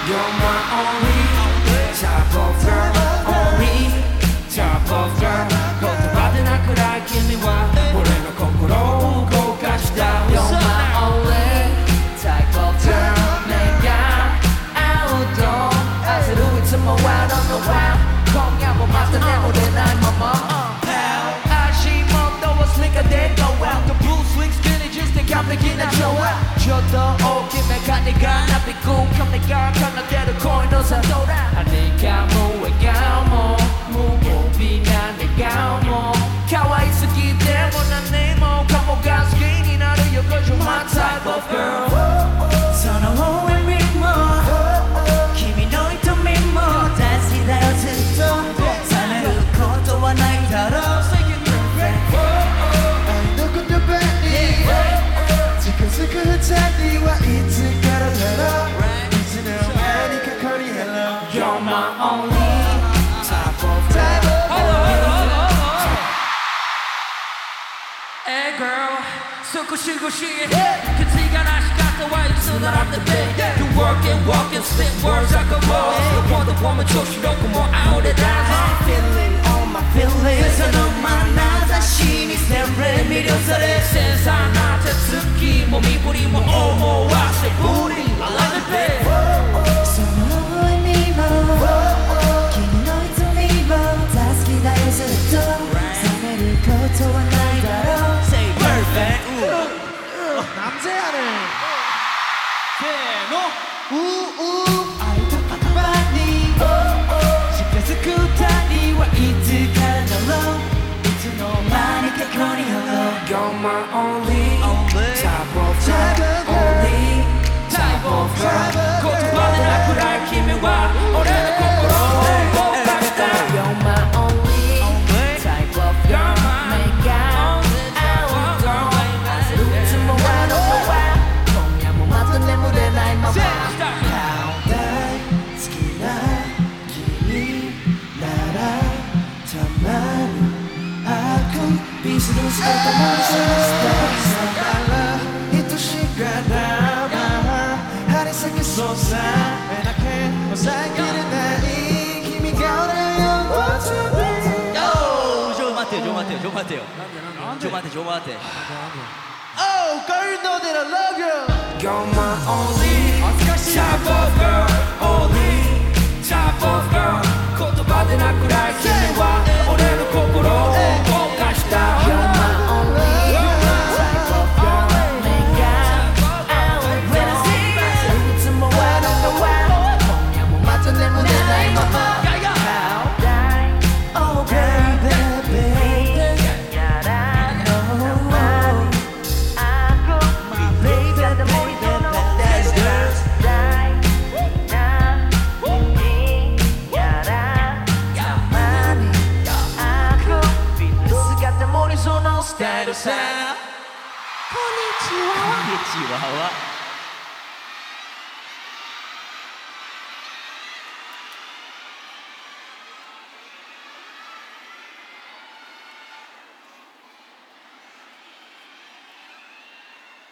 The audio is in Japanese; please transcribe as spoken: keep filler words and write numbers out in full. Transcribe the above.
You're my only type of girl Only type of girl 言葉で泣くらい君は俺の心を動かした You're my only type of girl 目が合うと焦るいつも I don't know why 今夜もまた眠れないまま足元をスリカで Go out the blue swing skinny just で完璧な調和ちょっと大きめかにがなびく髪が奏でる恋の里だあれかも笑顔も無防備な寝顔も可愛すぎても何年もかもが好きになるよ Cause you're my type of girl その微笑みも君の瞳も大好きだよずっと冷めることはないだろう愛の言葉に近づく二人はいつからだろういつの間にかここに Hello You're my only type of girl Hey girl 少し少し気づかなしかったはいつならってて You work and walk and spit words like a rose このwoman調子どこも溢れ出す Feeling all my feelings その眼差しに鮮麗魅了され繊細な手つきも身振りも思わせぶり I love it babe その微笑みも君の瞳も大好きだよずっと冷めることはないだろう Say perfect 남자야는 せーの 우우 愛と言葉に近づく二人はいつからだろういつの間にかここに Hello You're my only type of girl Only type of girl 言葉でなくらい君は俺の心を動かした You're my only type of girl 目が合うと焦るいつも I don't know why 今夜もまた眠れないまま大好きな君ならたまにあくびする姿も見せますだから愛しがらば張り裂けそうさ目だけ抑えきれない君が俺を待つおーちょ待ってよちょ待ってよちょ待ってよちょ待ってちょ待って Oh girl you know that I love you You're my only type of girl Only type of girl 言葉でなくらい君は俺の心を動かした You're my only type of girl 目が合うと焦るいつも I don't know why 今夜もまた眠れないまま Oh baby baby Style さこんにちは